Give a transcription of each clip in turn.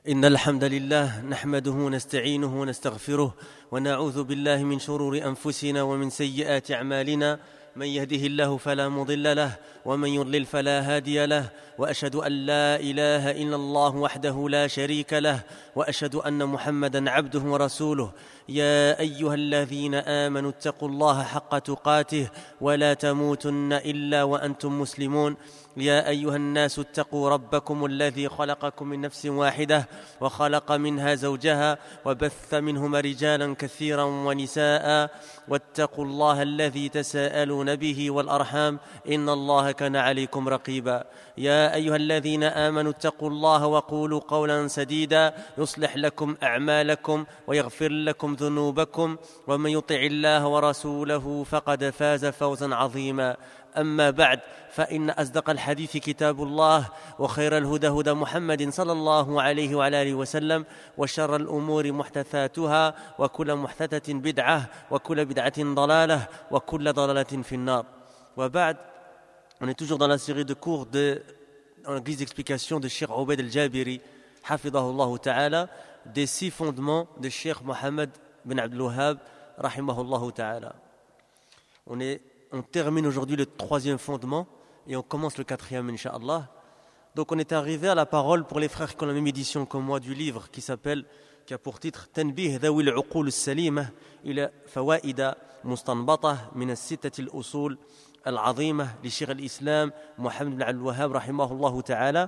إن الحمد لله نحمده ونستعينه ونستغفره ونعوذ بالله من شرور أنفسنا ومن سيئات أعمالنا من يهده الله فلا مضل له ومن يضلل فلا هادي له وأشهد أن لا إله إلا الله وحده لا شريك له وأشهد أن محمدًا عبده ورسوله يا أيها الذين آمنوا اتقوا الله حق تقاته ولا تموتن إلا وأنتم مسلمون يا أيها الناس اتقوا ربكم الذي خلقكم من نفس واحدة وخلق منها زوجها وبث منهما رجالا كثيرا ونساء واتقوا الله الذي تساءلون به والأرحام إن الله كان عليكم رقيبا يا أيها الذين آمنوا اتقوا الله وقولوا قولا سديدا يصلح لكم أعمالكم ويغفر لكم ذنوبكم ومن يطع الله ورسوله فقد فاز فوزا عظيما أما بعد فإن أصدق الحديث كتاب الله وخير الهدى هدى محمد صلى الله عليه وعلى آله وسلم وشر الأمور محدثاتها وكل محدثة بدعة وكل بدعة ضلالة وكل ضلالة في النار. وبعد, on est toujours dans la série de cours en guise d'explication de Cheikh Obaid al-Jabiri hafidahullah ta'ala, des 6 fondements de Cheikh Mohammed bin Abdul Wahhab rahimahullah ta'ala. On termine aujourd'hui le 3e fondement et on commence le 4e, Inch'Allah. Donc on est arrivé à la parole pour les frères qui ont la même édition que moi du livre qui a pour titre Tanbih Dhawi al-Uqul al-Salima ila Fawaida Mustanbata min al-Sittati al-Usul al-Azima li Cheikh al-Islam Mohammed bin Abdul Wahhab rahimahullah ta'ala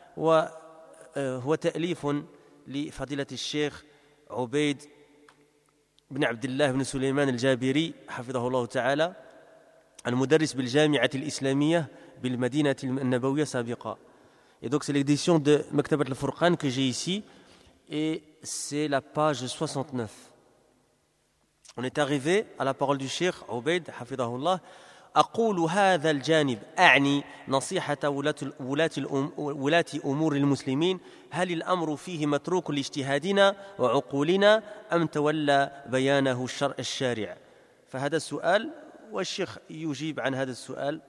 وهو تأليف لفضيلة الشيخ عبيد بن عبد الله بن سليمان الجابري حفظه الله تعالى المدرس بالجامعة الإسلامية بالمدينة النبوية سابقا. Et donc c'est l'édition de Maktabat al-Furqan que j'ai ici et c'est la page 69. On est arrivé à la parole du Cheikh Ubaid حفظه الله. أقول هذا الجانب أعني نصيحة ولاة أمور المسلمين هل الأمر فيه متروك لاجتهادنا وعقولنا أم تولى بيانه الشارع. فهذا السؤال والشيخ يجيب عن هذا السؤال.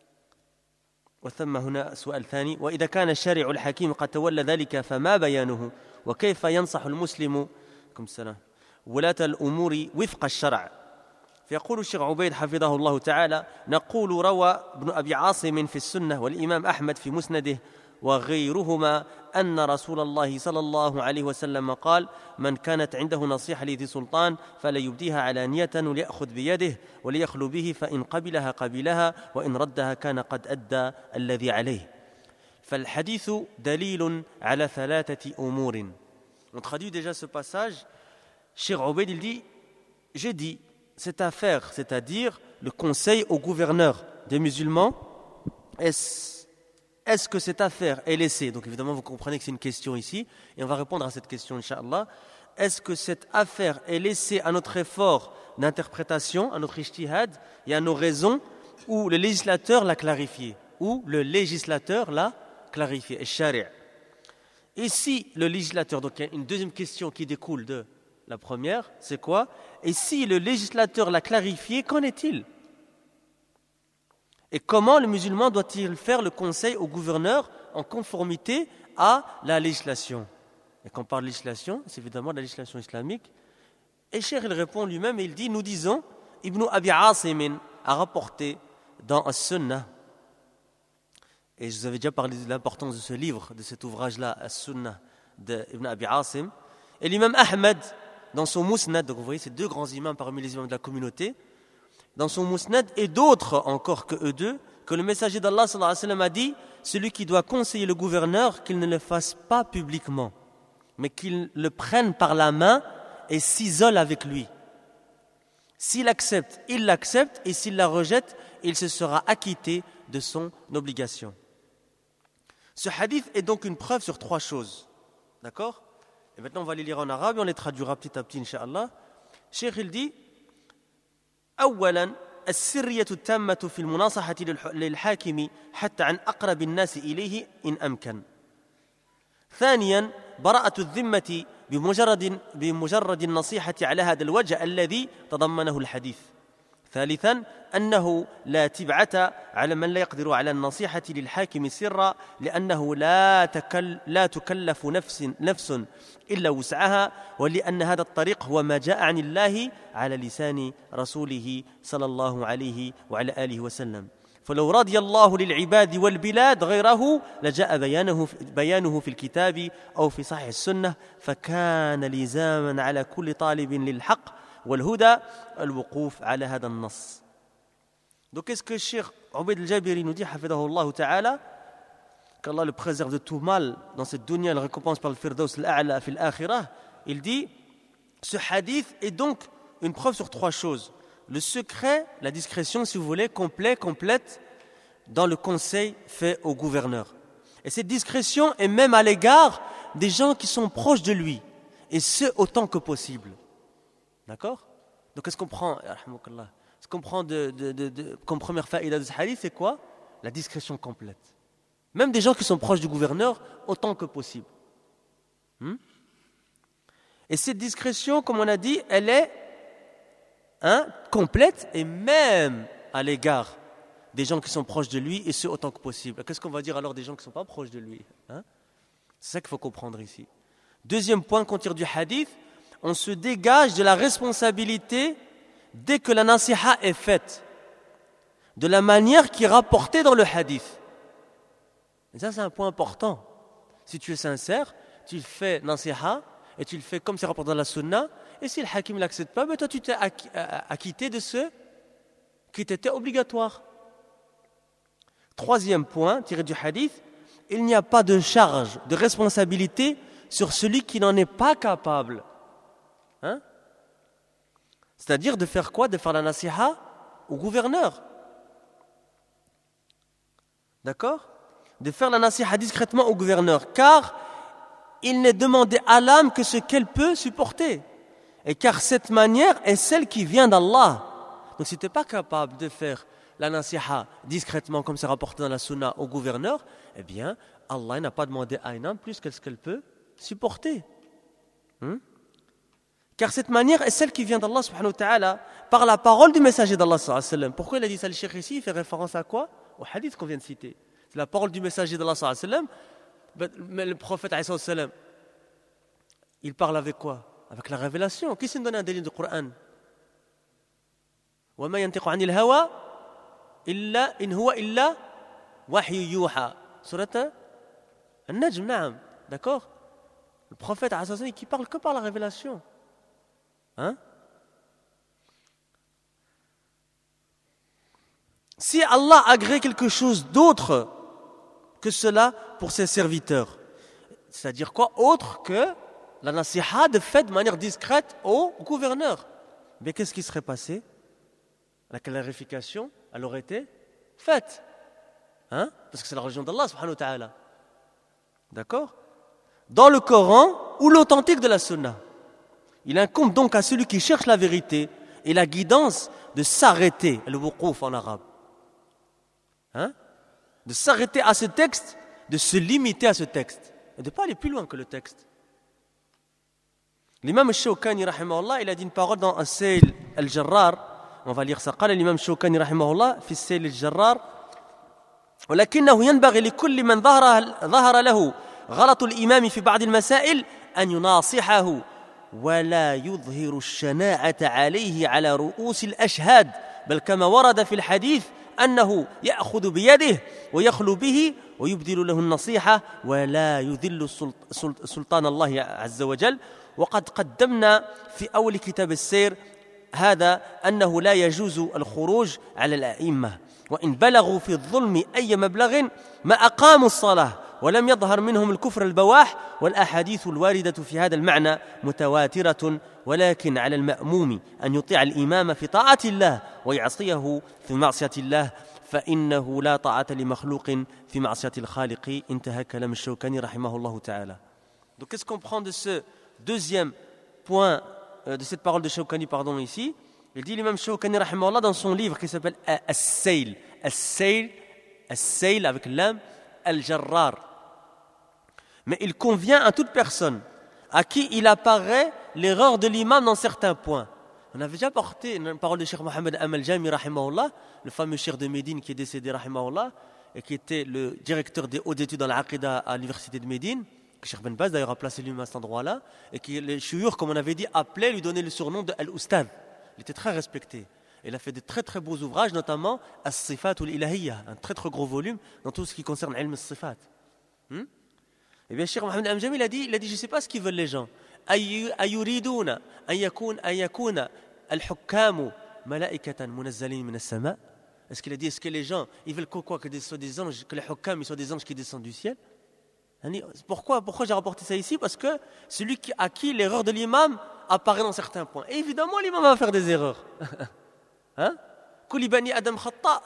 وثم هنا سؤال ثاني وإذا كان الشارع الحكيم قد تولى ذلك فما بيانه وكيف ينصح المسلم ولاة الأمور وفق الشرع. فيقول الشيخ عبيد حفظه الله تعالى نقول روى ابن أبي عاصم في السنة والإمام أحمد في مسنده وغيرهما أن رسول الله صلى الله عليه وسلم قال من كانت عنده نصيحة لذي سلطان فليبديها علانية وليأخذ بيده وليخلو به فإن قبلها قبلها وإن ردها كان قد أدى الذي عليه. فالحديث دليل على 3 أمور. On traduit déjà ce passage. Cheikh Obaid il dit j'ai dit cette affaire, c'est-à-dire le conseil au gouverneur des musulmans, est-ce que cette affaire est laissée? Donc évidemment, vous comprenez que c'est une question ici, et on va répondre à cette question, Inch'Allah. Est-ce que cette affaire est laissée à notre effort d'interprétation, à notre ijtihad, et à nos raisons, ou le législateur l'a clarifié? Et shari'. Et si le législateur, donc il y a une deuxième question qui découle de la première, c'est quoi? Et si le législateur l'a clarifié, qu'en est-il? Et comment le musulman doit-il faire le conseil au gouverneur en conformité à la législation? Et quand on parle de législation, c'est évidemment de la législation islamique. Et Cheikh il répond lui-même et il dit, nous disons, Ibn Abi Asim a rapporté dans As-Sunnah, et je vous avais déjà parlé de l'importance de ce livre, de cet ouvrage-là, As-Sunnah d'Ibn Abi Asim, et l'imam Ahmed, dans son Musnad, donc vous voyez ces 2 grands imams parmi les imams de la communauté, dans son Musnad et d'autres encore que eux deux, que le messager d'Allah sallallahu alayhi wa sallam a dit celui qui doit conseiller le gouverneur, qu'il ne le fasse pas publiquement, mais qu'il le prenne par la main et s'isole avec lui. S'il accepte, il l'accepte, et s'il la rejette, il se sera acquitté de son obligation. Ce hadith est donc une preuve sur 3 choses. D'accord? Et maintenant, on va les lire en arabe et on les traduira petit à petit, Inch'Allah. Cheikh, il dit أولاً السرية التامة في المناصحة للحاكم حتى عن أقرب الناس إليه إن أمكن. ثانياً براءة الذمة بمجرد النصيحة على هذا الوجه الذي تضمنه الحديث. ثالثا أنه لا تبعة على من لا يقدر على النصيحة للحاكم سرا لأنه لا تكلف نفس إلا وسعها ولأن هذا الطريق هو ما جاء عن الله على لسان رسوله صلى الله عليه وعلى آله وسلم فلو رضي الله للعباد والبلاد غيره لجاء بيانه في الكتاب أو في صحيح السنة فكان لزاما على كل طالب للحق والهدى الوقوف على هذا النص. Donc qu'est-ce que Cheikh Obaid al-Jabiri nous dit, hafidahullah ta'ala, qu'Allah le préserve de tout mal dans cette dunya, le récompense par le firdaus al-a'la fi al-akhirah. Il dit, ce hadith est donc une preuve sur trois choses. Le secret, la discrétion, si vous voulez, complète dans le conseil fait au gouverneur. Et cette discrétion est même à l'égard des gens qui sont proches de lui, et ce autant que possible. D'accord? Donc qu'est-ce qu'on prend? Ce qu'on prend comme première faïda de ce hadith, c'est quoi? La discrétion complète. Même des gens qui sont proches du gouverneur, autant que possible. Et cette discrétion, comme on a dit, elle est complète et même à l'égard des gens qui sont proches de lui et ce autant que possible. Qu'est-ce qu'on va dire alors des gens qui ne sont pas proches de lui? C'est ça qu'il faut comprendre ici. Deuxième point qu'on tire du hadith, on se dégage de la responsabilité dès que la nasiha est faite, de la manière qui est rapportée dans le hadith. Et ça, c'est un point important. Si tu es sincère, tu fais nasiha et tu le fais comme c'est rapporté dans la sunna, et si le hakim ne l'accepte pas, toi tu t'es acquitté de ce qui t'était obligatoire. Troisième point, tiré du hadith, il n'y a pas de charge, de responsabilité sur celui qui n'en est pas capable. C'est-à-dire de faire quoi? De faire la nasiha au gouverneur. D'accord? De faire la nasiha discrètement au gouverneur, car il n'est demandé à l'âme que ce qu'elle peut supporter. Et car cette manière est celle qui vient d'Allah. Donc si tu n'es pas capable de faire la nasiha discrètement, comme c'est rapporté dans la sunna, au gouverneur, eh bien, Allah n'a pas demandé à une âme plus que ce qu'elle peut supporter. Car cette manière est celle qui vient d'Allah subhanahu wa ta'ala par la parole du messager d'Allah sallallahu alayhi wa sallam. Pourquoi il a dit ça le cheikh ici? Il fait référence à quoi? Au hadith qu'on vient de citer. C'est la parole du messager d'Allah sallallahu alayhi wa sallam. Mais le prophète alayhi wa sallam, il parle avec quoi? Avec la révélation. Qui s'est donné un délire du Coran? Wa ma yantiqu anil hawa illa in huwa illa wahyu yuha. Surat An-Najm, na'am. D'accord? Le prophète alayhi wa sallam qui parle que par la révélation. Si Allah agrée quelque chose d'autre que cela pour ses serviteurs, c'est-à-dire quoi? Autre que la nasiha de fait de manière discrète au gouverneur, mais qu'est-ce qui serait passé? La clarification, elle aurait été faite. Parce que c'est la religion d'Allah subhanahu wa ta'ala. D'accord? Dans le Coran ou l'authentique de la sunna. Il incombe donc à celui qui cherche la vérité et la guidance de s'arrêter, le wuquf en arabe. De s'arrêter à ce texte, de se limiter à ce texte et de ne pas aller plus loin que le texte. L'imam al-Shawkani rahimahullah, il a dit une parole dans As-Sayl al-Jarrar. On va lire ça. قال الإمام الشوكاني رحمه الله في السيل الجرار ولكنه ينبغي لكل من ظهر له غلط الإمام في بعض المسائل أن يناصحه ولا يظهر الشناعة عليه على رؤوس الأشهاد بل كما ورد في الحديث أنه يأخذ بيده ويخلو به ويبذل له النصيحة ولا يذل سلطان الله عز وجل. وقد قدمنا في أول كتاب السير هذا أنه لا يجوز الخروج على الأئمة وإن بلغوا في الظلم أي مبلغ ما أقاموا الصلاة ولم يظهر منهم الكفر البواح والأحاديث الواردة في هذا المعنى متواترة ولكن على المأموم أن يطيع الإمام في طاعة الله ويعصيه في معصية الله فإنه لا طاعة لمخلوق في معصية الخالق. انتهى كلام الشوكاني رحمه الله تعالى. Donc qu'est-ce qu'on prend de ce deuxième point de cette parole de Shawkani ici? Il dit l'imam Shawkani rahimahullah dans son livre qui s'appelle As-Sayl avec l'âme Al-Jarrar. Mais il convient à toute personne à qui il apparaît l'erreur de l'imam dans certains points On avait déjà porté une parole de Cheikh Mohamed Amal Jami, rahimahullah, le fameux cheikh de Médine qui est décédé, rahimahullah, et qui était le directeur des hautes études dans l'Aqida à l'université de Médine, que Cheikh Ben Baz d'ailleurs a placé lui-même à cet endroit-là, et qui, les chouyours, comme on avait dit, appelaient, lui donnaient le surnom de Al-Ustad. Il était très respecté. Il a fait de très très beaux ouvrages, notamment As-Sifat ou l'Ilahiyya, un très très gros volume dans tout ce qui concerne Ilm As-Sifat. Eh bien, Cheikh Mohamed Amal Jami, il a dit, je ne sais pas ce qu'ils veulent les gens. أيريدون أن يكون الحكام ملائكة منزلين من السماء. Est-ce qu'il a dit, est-ce que les gens, ils veulent quoi, que soient des anges, que les hukam soient des anges qui descendent du ciel? Pourquoi j'ai rapporté ça ici? Parce que celui à qui l'erreur de l'imam apparaît dans certains points. Et évidemment, l'imam va faire des erreurs. Hein? Kulli bani Adam khata.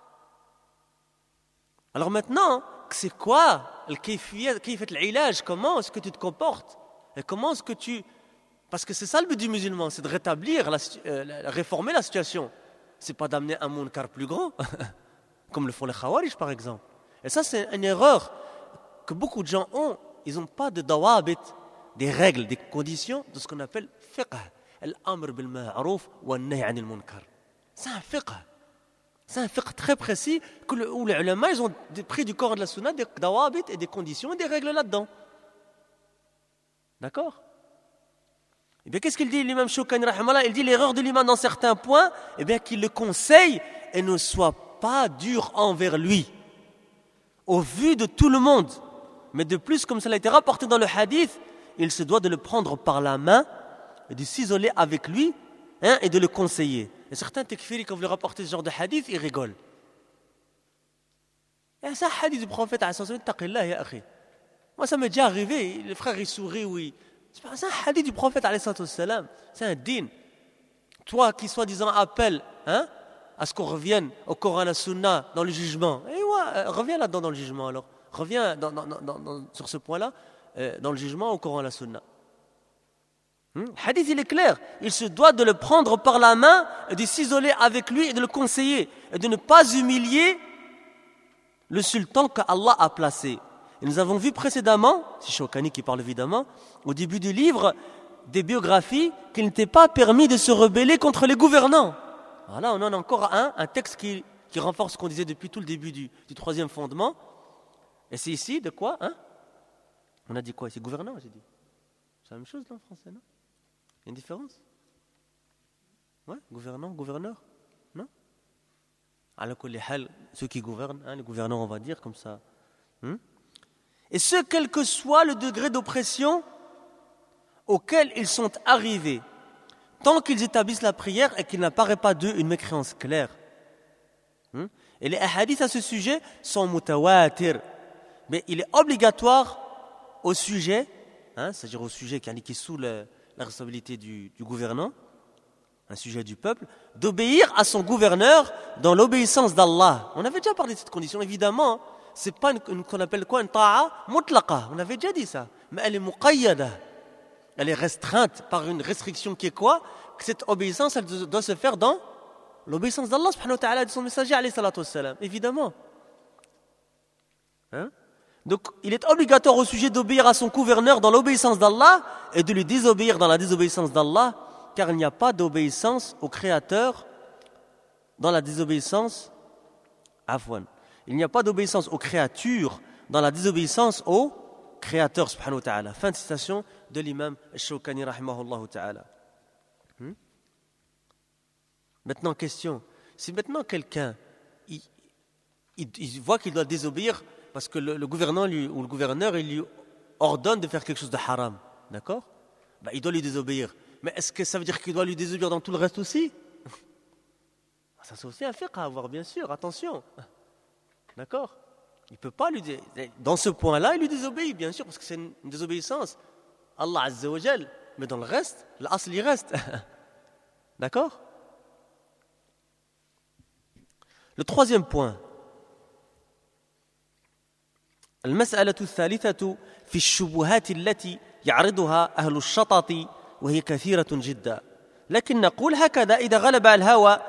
Alors maintenant, c'est quoi le kayfiyat l'ilaj? Comment est-ce que tu te comportes? Et comment est-ce que tu... Parce que c'est ça le but du musulman, c'est de rétablir, réformer la situation. C'est pas d'amener un munkar plus grand, comme le font les khawarij par exemple. Et ça c'est une erreur que beaucoup de gens ont. Ils n'ont pas de dawabit, des règles, des conditions de ce qu'on appelle fiqh. Al-amr bil ma'ruf wa an-nahy 'anil munkar. C'est un fiqh. C'est un fiqh très précis où les ulama ils ont pris du Coran de la Sunna des dawabit et des conditions et des règles là-dedans. D'accord? Eh bien, qu'est-ce qu'il dit l'imam Shawkani rahimahullah? Il dit l'erreur de l'imam dans certains points, eh bien, qu'il le conseille et ne soit pas dur envers lui, au vu de tout le monde. Mais de plus, comme cela a été rapporté dans le hadith, il se doit de le prendre par la main et de s'isoler avec lui et de le conseiller. Et certains tekfiri, quand vous leur rapportez ce genre de hadith, ils rigolent. Et c'est un hadith du prophète, taqillah ya akhi. Moi, ça m'est déjà arrivé. Les frères, ils sourient, oui. C'est un hadith du prophète, c'est un din. Toi qui, soi-disant, appelles à ce qu'on revienne au Coran et à la Sunna dans le jugement. Et ouais, reviens là-dedans dans le jugement alors. Reviens sur ce point-là, dans le jugement au Coran et à la Sunna. Le hadith, il est clair. Il se doit de le prendre par la main, et de s'isoler avec lui et de le conseiller. Et de ne pas humilier le sultan qu'Allah a placé. Et nous avons vu précédemment, c'est Shawkani qui parle évidemment, au début du livre, des biographies, qu'il n'était pas permis de se rebeller contre les gouvernants. Voilà, on en a encore un texte qui renforce ce qu'on disait depuis tout le début du troisième fondement. Et c'est ici de quoi On a dit quoi? C'est gouvernant, j'ai dit. C'est la même chose là en français, non? Il y a une différence? Ouais, gouvernant, gouverneur? Non? Alors ceux qui gouvernent, les gouvernants on va dire comme ça. Et ce, quel que soit le degré d'oppression auquel ils sont arrivés, tant qu'ils établissent la prière et qu'il n'apparaît pas d'eux une mécréance claire. Et les hadiths à ce sujet sont mutawatir. Mais il est obligatoire au sujet, c'est-à-dire au sujet qui est sous la responsabilité du gouvernant, un sujet du peuple, d'obéir à son gouverneur dans l'obéissance d'Allah. On avait déjà parlé de cette condition, évidemment. C'est pas qu'on appelle quoi une ta'a mutlaqa. On avait déjà dit ça. Mais elle est muqayyada. Elle est restreinte par une restriction qui est quoi? Que cette obéissance, elle doit se faire dans l'obéissance d'Allah subhanahu wa ta'ala et de son messager alayhi salatu wassalam. Évidemment. Donc, il est obligatoire au sujet d'obéir à son gouverneur dans l'obéissance d'Allah et de lui désobéir dans la désobéissance d'Allah, car il n'y a pas d'obéissance au Créateur dans la désobéissance afwan. Il n'y a pas d'obéissance aux créatures dans la désobéissance au Créateur subhanahu wa ta'ala. Fin de citation de l'imam Shawkani rahimahullah ta'ala. Maintenant, question. Si maintenant quelqu'un il voit qu'il doit désobéir parce que le gouvernant ou le gouverneur il lui ordonne de faire quelque chose de haram, d'accord? Il doit lui désobéir. Mais est-ce que ça veut dire qu'il doit lui désobéir dans tout le reste aussi? Ça c'est aussi un fiqh à avoir, bien sûr, attention. D'accord? Il ne peut pas lui dire. Dans ce point-là, il lui désobéit, bien sûr, parce que c'est une désobéissance. Allah Azza wa Jal. Mais dans le reste, l'asl il reste. D'accord? Le troisième point. المسألة الثالثة في الشبهات التي يعرضها أهل الشطط وهي كثيرة جدا لكن نقول هكذا إذا غلب الهوى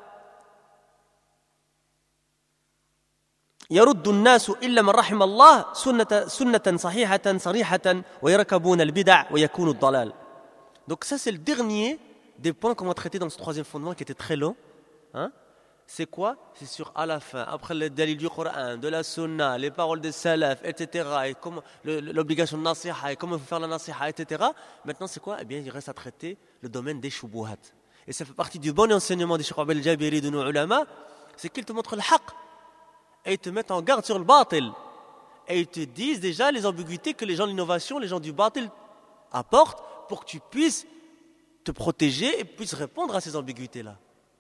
يرد الناس إلا من رحم الله سنة صحيحة صريحة ويركبون البدع ويكون الضلال. Donc ça c'est le dernier des points qu'on va traiter dans ce troisième fondement qui était très long. Hein? C'est quoi? C'est sur à la fin, après le dalil du Coran, de la Sunna, les paroles des salaf, etc. Et comment, l'obligation de nasiha, et comment il faut faire la nasiha, etc. Maintenant, c'est quoi? Eh bien, il reste à traiter le domaine des shubuhat. Et ça fait partie du bon enseignement des Cheikh Abdel Jabiri de nos ulama, c'est qu'ils te montrent le haqq et ils te mettent en garde sur le batil. Et ils te disent déjà les ambiguïtés que les gens de l'innovation, les gens du batil apportent pour que tu puisses te protéger et puisses répondre à ces ambiguïtés-là.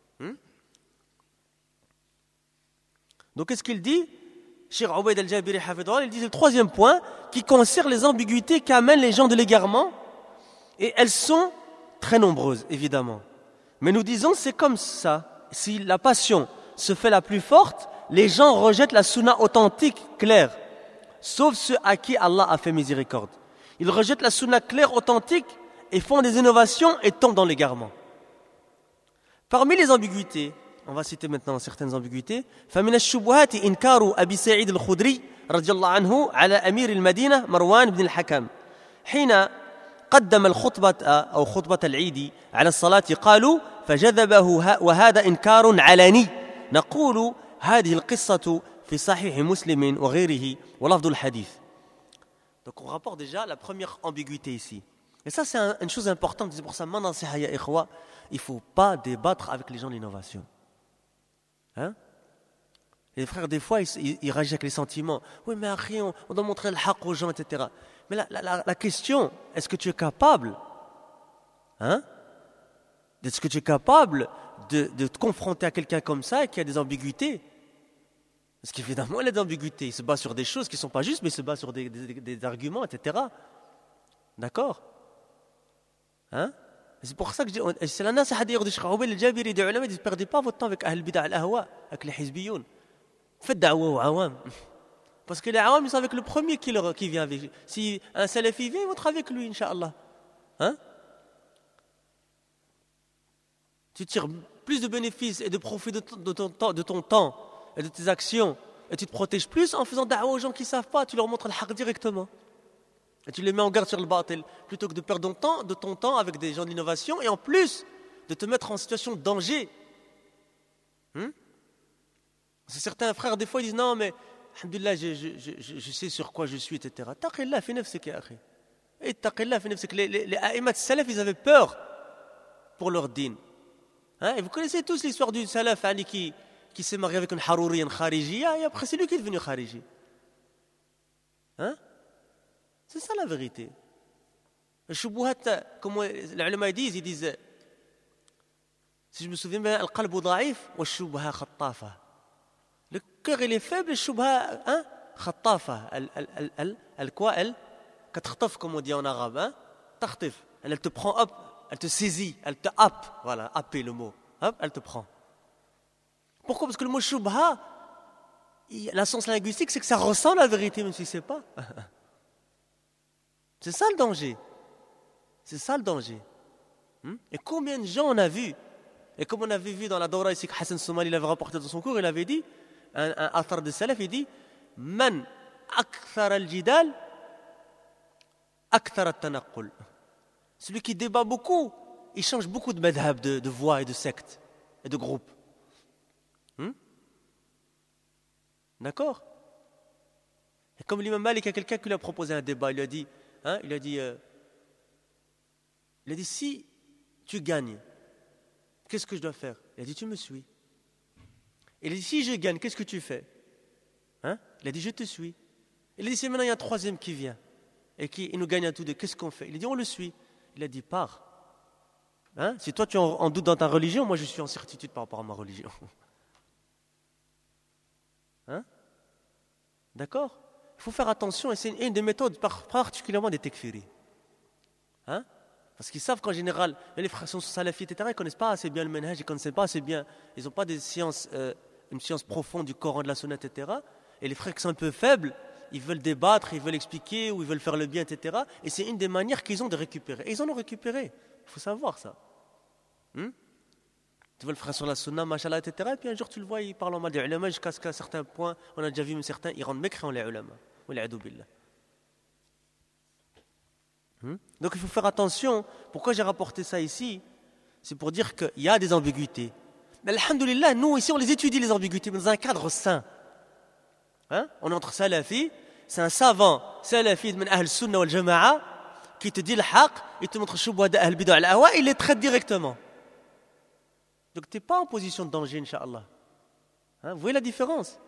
Donc, qu'est-ce qu'il dit? Cheikh Ubayd al-Jabiri hafidhahullah, il dit le troisième point qui concerne les ambiguïtés qu'amènent les gens de l'égarement. Et elles sont très nombreuses, évidemment. Mais nous disons, c'est comme ça. Si la passion se fait la plus forte, les gens rejettent la sunna authentique, claire. Sauf ceux à qui Allah a fait miséricorde. Ils rejettent la sunna claire, authentique, et font des innovations et tombent dans l'égarement. Parmi les ambiguïtés, on va citer maintenant certaines ambiguïtés. فمن الشبهات إنكار أبي سعيد الخدري رضي الله عنه على أمير المدينة مروان بن الحكم حين قدم الخطبة أو خطبة العيد على الصلاة قالوا فجذبه وهذا إنكار علني نقول هذه القصة في صحيح مسلم وغيره ولفظ الحديث. Donc on rapporte déjà la première ambiguïté ici. Et ça c'est une chose importante, c'est pour ça maintenant ya ikhwa, il ne faut pas débattre avec les gens de l'innovation. Hein? Et les frères, des fois, ils réagissent avec les sentiments. Oui, mais après, on doit montrer le haqq aux gens, etc. Mais la question, est-ce que tu es capable, hein? Est-ce que tu es capable de te confronter à quelqu'un comme ça et qui a des ambiguïtés? Parce qu'évidemment, il a des ambiguïtés. Il se base sur des choses qui ne sont pas justes, mais il se base sur des arguments, etc. D'accord? Hein? C'est pour ça que je dis, c'est la nasiha d'ailleurs de Cheikh Ubayd al-Jabiri des ulama, ne perdez pas votre temps avec Ahl Bid'a al-Ahwa, avec les Hizbiyoun. Faites da'wa aux awam. Parce que les awam, ils sont avec le premier qui vient avec. Si un salafi vient, ils vont être avec lui, Inch'Allah. Hein? Tu tires plus de bénéfices et de profit de ton temps et de tes actions, et tu te protèges plus en faisant da'wa aux gens qui ne savent pas, tu leur montres le haqq directement. Et tu les mets en garde sur le batil, plutôt que de perdre ton temps avec des gens de l'innovation et en plus de te mettre en situation de danger. C'est certains frères, des fois, ils disent non, mais alhamdulillah, je sais sur quoi je suis, etc. Taqillah fi nafsik ya akhi. Et taqillah fi nafsik. Les a'immat salaf, ils avaient peur pour leur din. Hein? Et vous connaissez tous l'histoire du salaf Ali qui s'est marié avec une harouri, une kharijiyya, et après c'est lui qui est devenu khariji. Hein? C'est ça la vérité. Les shubuhat, comme les ulama disent, si je me souviens bien, al-qalbu da'if wa shubha khattafa. Le cœur il est faible, le shubha khattafa. Elle quoi elle? Katkhaf comme on dit en arabe, hein? Takhtif. Elle te prend hop, elle te saisit, elle te happe. Voilà, happer le mot. Hop, elle te prend. Pourquoi? Parce que le mot shubha, la sens linguistique, c'est que ça ressent la vérité, même si c'est pas. C'est ça le danger. C'est ça le danger. Et combien de gens on a vu? Et comme on avait vu dans la Dawra ici que Hassan Soumali l'avait rapporté dans son cours, il avait dit, un athar de salaf, il dit Man akthar al-jidal, akthar al-tanaqqul. Celui qui débat beaucoup, il change beaucoup de madhab, de voix et de sectes et de groupes. D'accord? Et comme l'imam Malik, il y a quelqu'un qui lui a proposé un débat, il lui a dit, si tu gagnes, qu'est-ce que je dois faire? Il a dit, tu me suis. Il a dit, si je gagne, qu'est-ce que tu fais? Il a dit, je te suis. Il a dit, si maintenant il y a un troisième qui vient et qui nous gagne un tous deux, qu'est-ce qu'on fait? Il a dit, on le suit. Il a dit, pars. Si toi tu es en doute dans ta religion, moi je suis en certitude par rapport à ma religion. D'accord? Il faut faire attention, et c'est une des méthodes particulièrement des tekfiris. Parce qu'ils savent qu'en général, les frères sont salafis, etc., ils ne connaissent pas assez bien le manhaj, ils ne connaissent pas assez bien, ils n'ont pas une science profonde du Coran, de la Sunna, etc. Et les frères qui sont un peu faibles, ils veulent débattre, ils veulent expliquer, ou ils veulent faire le bien, etc. Et c'est une des manières qu'ils ont de récupérer. Et ils en ont récupéré. Il faut savoir ça. Tu veux le frère sur la Sunna, machallah, etc. Et puis un jour tu le vois, il parle en mal des ulama, jusqu'à ce qu'à certains points, on a déjà vu même certains, ils rendent mécréants les ulama. Donc il faut faire attention. Pourquoi j'ai rapporté ça ici? C'est pour dire qu'il y a des ambiguïtés. Mais alhamdoulilah, nous ici on les étudie les ambiguïtés, mais dans un cadre sain. On est entre salafi, c'est un savant salafi min ahl sunnah wal jama'a qui te dit le haq, il te montre shubha de ahl bid'a al ahwa, il les traite directement. Donc tu n'es pas en position de danger, incha'Allah. Vous voyez la différence?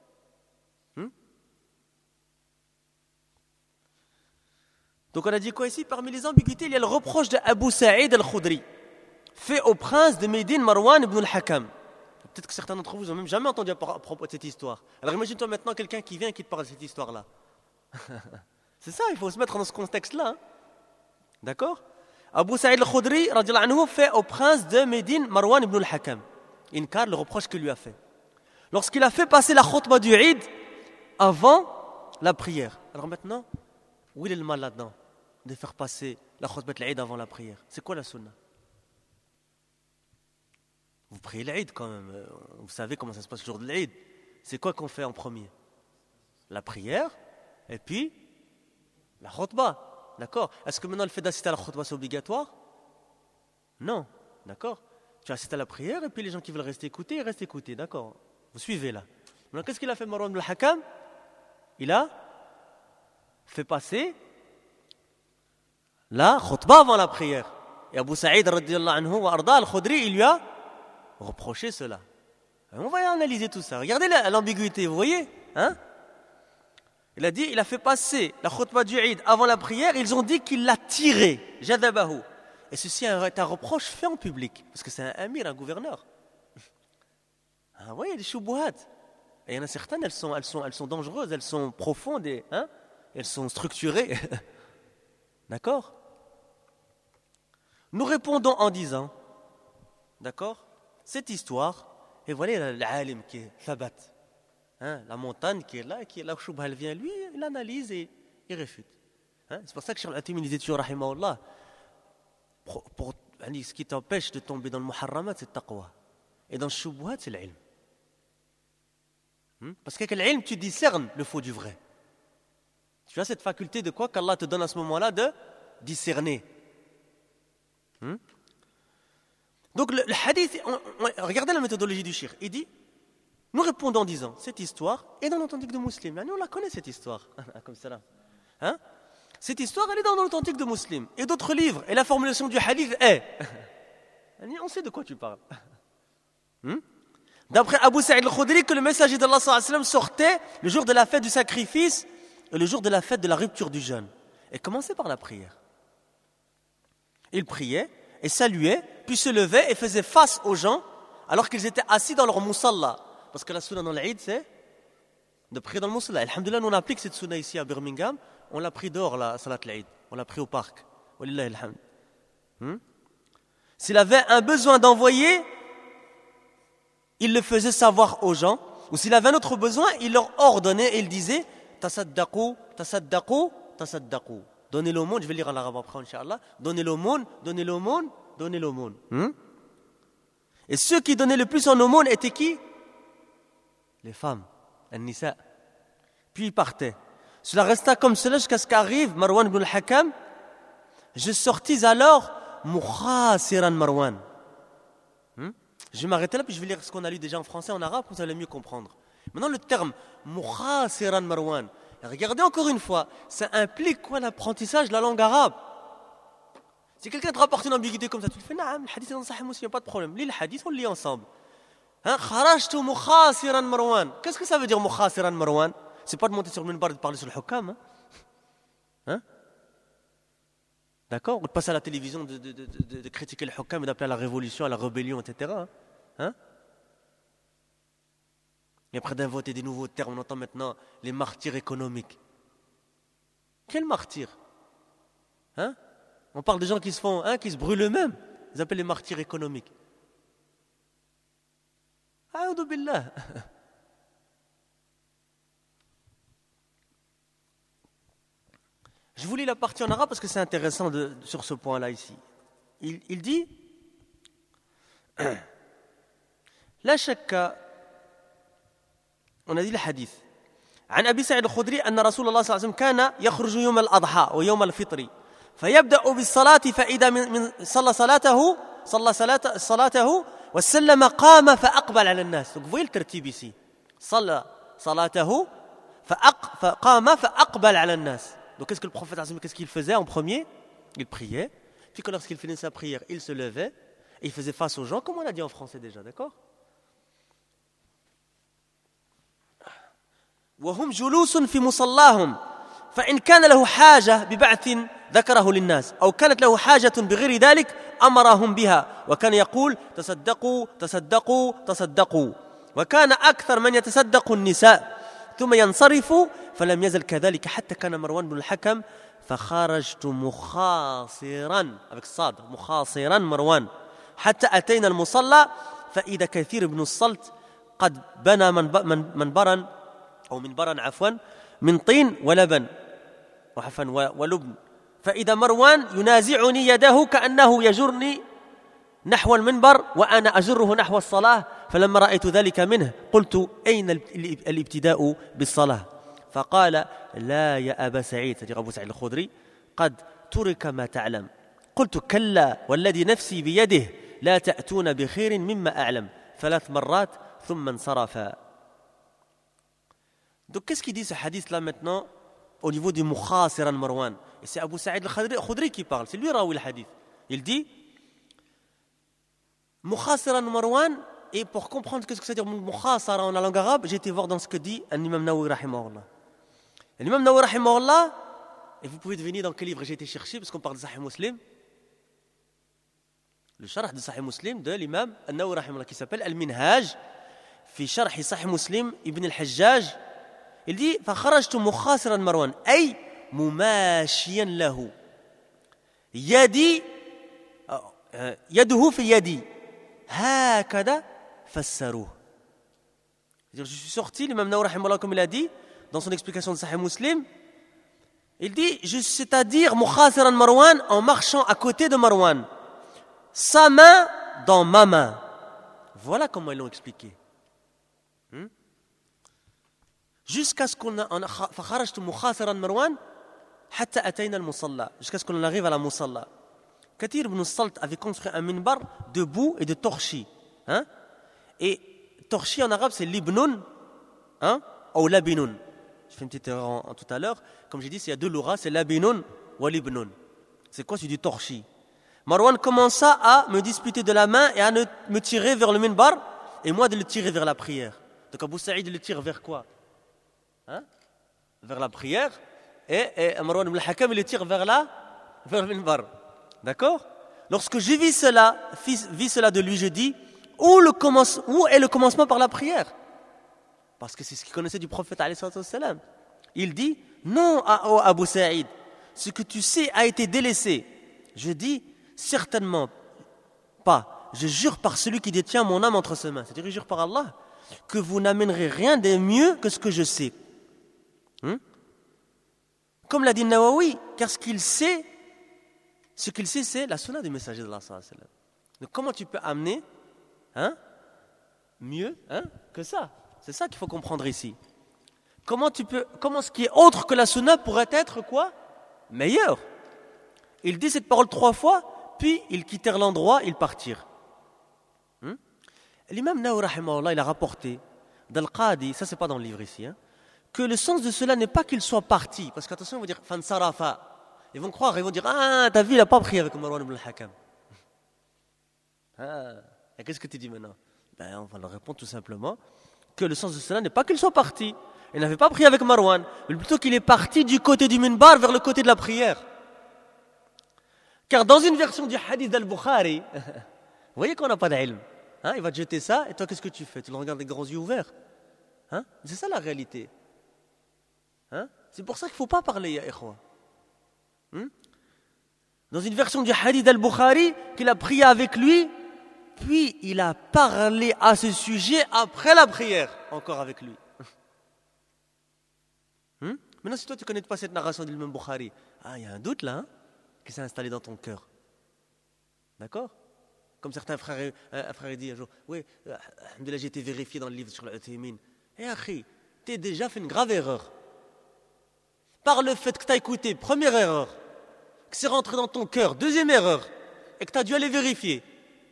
Donc on a dit quoi ici? Parmi les ambiguïtés, il y a le reproche de Abu Sa'id al-Khudri fait au prince de Médine Marwan ibn al-Hakam. Peut-être que certains d'entre vous n'ont même jamais entendu à propos de cette histoire. Alors imagine-toi maintenant quelqu'un qui vient et qui te parle de cette histoire-là. C'est ça, il faut se mettre dans ce contexte-là. D'accord? Abu Sa'id al-Khudri fait au prince de Médine Marwan ibn al-Hakam. Inkar le reproche qu'il lui a fait. Lorsqu'il a fait passer la khutbah du Eid avant la prière. Alors maintenant, où est le mal là-dedans de faire passer la khutbah de l'Eid avant la prière? C'est quoi la sunna? Vous priez l'Eid quand même. Vous savez comment ça se passe le jour de l'Eid. C'est quoi qu'on fait en premier? La prière et puis la khutbah. D'accord? Est-ce que maintenant le fait d'assister à la khutbah c'est obligatoire? Non. D'accord? Tu assistes à la prière et puis les gens qui veulent rester écouter, ils restent écouter. D'accord? Vous suivez là. Maintenant qu'est-ce qu'il a fait Marwan ibn al-Hakam? Il a fait passer la khutbah avant la prière. Et Abu Sa'id radiyallahu anhu wa arda al-Khudri, il lui a reproché cela. Et on va analyser tout ça. Regardez l'ambiguïté, vous voyez? Il a dit, il a fait passer la khutbah du Eid avant la prière, ils ont dit qu'il l'a tiré, jadabahu. Et ceci est un reproche fait en public, parce que c'est un amir, un gouverneur. Vous voyez, des shubuhat. Et il y en a certaines, elles sont dangereuses, elles sont profondes et elles sont structurées. D'accord? Nous répondons en disant, d'accord, cette histoire, et voilà l'alim qui est thabat, la montagne qui est là, où Shubha elle vient, lui, il analyse et il réfute. C'est pour ça que Cheikh Al-Athimi disait toujours, rahimahullah, ce qui t'empêche de tomber dans le muharramat, c'est le taqwa. Et dans le shubhat, c'est l'ilm. Parce qu'avec l'ilm, tu discernes le faux du vrai. Tu as cette faculté de quoi qu'Allah te donne à ce moment-là de discerner. Donc le hadith, regardez la méthodologie du shir. Il dit, nous répondons en disant, cette histoire est dans l'authentique de Muslim. On la connaît cette histoire. Comme ça. Cette histoire, elle est dans l'authentique de Muslim. Et d'autres livres. Et la formulation du hadith est. On sait de quoi tu parles. D'après Abu Sa'id al-Khudri, que le messager d'Allah sallallahu alayhi wa sallam sortait le jour de la fête du sacrifice et le jour de la fête de la rupture du jeûne. Et commençait par la prière. Il priait et saluait, puis se levait et faisait face aux gens alors qu'ils étaient assis dans leur musalla. Parce que la sunna dans l'Eid, c'est de prier dans le musalla. Alhamdulillah, nous on applique cette sunna ici à Birmingham. On l'a pris dehors, la salat l'Eid. On l'a pris au parc. Walillahi alhamd. S'il avait un besoin d'envoyer, il le faisait savoir aux gens. Ou s'il avait un autre besoin, il leur ordonnait et il disait tasaddaqu, tasaddaqu, tasaddaqu. Donnez l'aumône, je vais lire en arabe après, Inch'Allah. Donnez l'aumône, donnez l'aumône, donnez l'aumône. Et ceux qui donnaient le plus en aumône étaient qui? Les femmes, an-nisa. Puis ils partaient. Cela resta comme cela jusqu'à ce qu'arrive Marwan ibn al-Hakam. Je sortis alors mukhasiran Marwan. Je vais m'arrêter là puis je vais lire ce qu'on a lu déjà en français, en arabe, pour que vous allez mieux comprendre. Maintenant le terme mukhasiran Marwan. Regardez encore une fois, ça implique quoi l'apprentissage de la langue arabe? Si quelqu'un te rapporte une ambiguïté comme ça, tu le fais, le hadith est dans Sahih Muslim, pas de problème. Lis le hadith, on le lit ensemble. Kharajtu mukhasiran Marwan. Qu'est-ce que ça veut dire mukhasiran Marwan? C'est pas de monter sur le minbar et de parler sur le hukam. D'accord? Ou de passer à la télévision, de critiquer le hukam et d'appeler à la révolution, à la rébellion, etc. Et après d'inventer des nouveaux termes, on entend maintenant les martyrs économiques. Quels martyrs? On parle des gens qui se font, qui se brûlent eux-mêmes. Ils appellent les martyrs économiques. A'udhu billah. Je vous lis la partie en arabe parce que c'est intéressant sur ce point-là ici. Il dit La shakka, on a dit le hadith. عن أبي سعيد الخدري أن رسول الله صلى الله عليه وسلم كان يخرج يوم الأضحى ويوم الفطر فيبدأ بالصلاة فإذا من صلى صلاته صلى صلاته وسلم قام فأقبل على الناس. Donc vous voyez le tertib ici. صلى صلاته فقام فأقبل على الناس. Donc qu'est-ce que le prophète qu'est-ce qu'il faisait en premier? Il priait. Puis quand lorsqu'il finissait sa prière, il se levait et il faisait face aux gens, comme on l'a dit en français déjà, d'accord? وهم جلوس في مصلاهم فإن كان له حاجة ببعث ذكره للناس أو كانت له حاجة بغير ذلك أمرهم بها وكان يقول تصدقوا تصدقوا تصدقوا وكان أكثر من يتصدق النساء ثم ينصرف فلم يزل كذلك حتى كان مروان بن الحكم فخرجت مخاصرا avec صاد مخاصرا مروان حتى أتينا المصلى فإذا كثير بن الصلت قد بنى منبرا أو منبرا عفوا من طين ولبن ولبن فإذا مروان ينازعني يده كأنه يجرني نحو المنبر وأنا أجره نحو الصلاة فلما رأيت ذلك منه قلت أين الابتداء بالصلاة فقال لا يا أبا سعيد c'est-à-dire أبو سعيد الخدري قد ترك ما تعلم قلت كلا والذي نفسي بيده لا تأتون بخير مما أعلم 3 مرات ثم انصرف. Donc qu'est-ce qu'il dit ce hadith là maintenant au niveau du Mukhasiran Marwan? Et c'est Abu Sa'id al-Khudri qui parle, c'est lui rawi le hadith. Il dit Mukhasiran Marwan, et pour comprendre qu'est-ce que ça veut dire Mukhasara en la langue arabe, j'ai été voir dans ce que dit l'imam Nawawi rahimahullah. L'imam Nawawi rahimahullah, et vous pouvez deviner dans quel livre j'ai été chercher parce qu'on parle de Sahih Muslim. Le sharh de Sahih Muslim de l'imam Nawawi rahimahullah qui s'appelle Al-Minhaj fi sharh Sahih Muslim ibn al-Hajjaj. Il dit فخرجت مخاصرا مروان أي مماشيا له يدي يده في يدي هكذا فسروه. Je suis sorti, l'imam Nawawi rahimahullah comme il a dit dans son explication de Sahih Muslim, il dit c'est-à-dire مخاصرا Marwan en marchant à côté de Marwan, sa main dans ma main. Voilà comment ils l'ont expliqué. Jusqu'à ce qu'on فخرجت مخاصرا مروان حتى أتينا المصلى jusqu'à ce qu'on arrive à la musalla. Kathir ibn Salt avait construit un minbar de boue et de torchis. Hein? Et torchis en arabe c'est libnoun ou labinoun. Je fais une petite erreur tout à l'heure. Comme j'ai dit, il y a 2 louras, c'est labinoun ou libnoun. C'est quoi? C'est du torchis. Marwan commença à me disputer de la main et à me tirer vers le minbar et moi de le tirer vers la prière. Donc Abu Sa'id le tire vers quoi? Vers la prière et Marwan ibn al-Hakam le tire vers le minbar. D'accord? Lorsque j'ai vu cela de lui, je dis où est le commencement par la prière? Parce que c'est ce qu'il connaissait du prophète alayhi salatu wassalam. Il dit non à Abu Sa'id, ce que tu sais a été délaissé. Je dis certainement pas. Je jure par celui qui détient mon âme entre ses mains. C'est-à-dire je jure par Allah que vous n'amènerez rien de mieux que ce que je sais. Comme l'a dit Nawawi, car ce qu'il sait, c'est la sunna du messager d'Allah sallallahu alayhi wa sallam. Donc comment tu peux amener mieux que ça? C'est ça qu'il faut comprendre ici. Comment ce qui est autre que la sunna pourrait être quoi? Meilleur. Il dit cette parole 3 fois, puis ils quittèrent l'endroit, ils partirent. L'imam Nawawi rahimahullah, il a rapporté d'Al-Qadi, ça c'est pas dans le livre ici, que le sens de cela n'est pas qu'il soit parti, parce qu'attention, ils vont dire fansarafa. Ils vont croire, ils vont dire ta vie, il n'a pas prié avec Marwan ibn al-Hakam. Et qu'est-ce que tu dis maintenant? On va leur répondre tout simplement que le sens de cela n'est pas qu'il soit parti. Il n'avait pas prié avec Marwan, mais plutôt qu'il est parti du côté du minbar vers le côté de la prière. Car dans une version du hadith d'Al-Bukhari, vous voyez qu'on n'a pas d'ilm. Il va te jeter ça, et toi qu'est-ce que tu fais? Tu le regardes avec grands yeux ouverts. C'est ça la réalité. C'est pour ça qu'il ne faut pas parler, ya ikhwa. Dans une version du hadith d'Al-Bukhari, qu'il a prié avec lui, puis il a parlé à ce sujet après la prière, encore avec lui. Maintenant, si toi tu ne connais pas cette narration de l'imam Bukhari, il y a un doute là, qui s'est installé dans ton cœur. D'accord? Comme certains frères disent un jour, oui, j'ai été vérifié dans le livre sur l'Uthaymin. Akhi, tu as déjà fait une grave erreur. Par le fait que tu as écouté, première erreur, que c'est rentré dans ton cœur, deuxième erreur, et que tu as dû aller vérifier.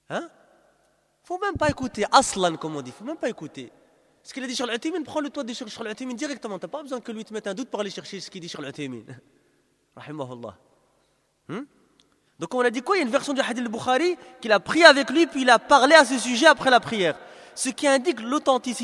Hein? Faut même pas écouter. Aslan, comme on dit. Faut même pas écouter. Ce qu'il a dit sur l'Uthaymin, prends le toit de sur l'Uthaymin directement. T'as pas besoin que lui te mette un doute pour aller chercher ce qu'il dit sur l'Uthaymin. Rahimahullah. Donc on a dit quoi? Il y a une version du hadith al-Bukhari qu'il a pris avec lui puis il a parlé à ce sujet après la prière. Ce qui indique l'authenticité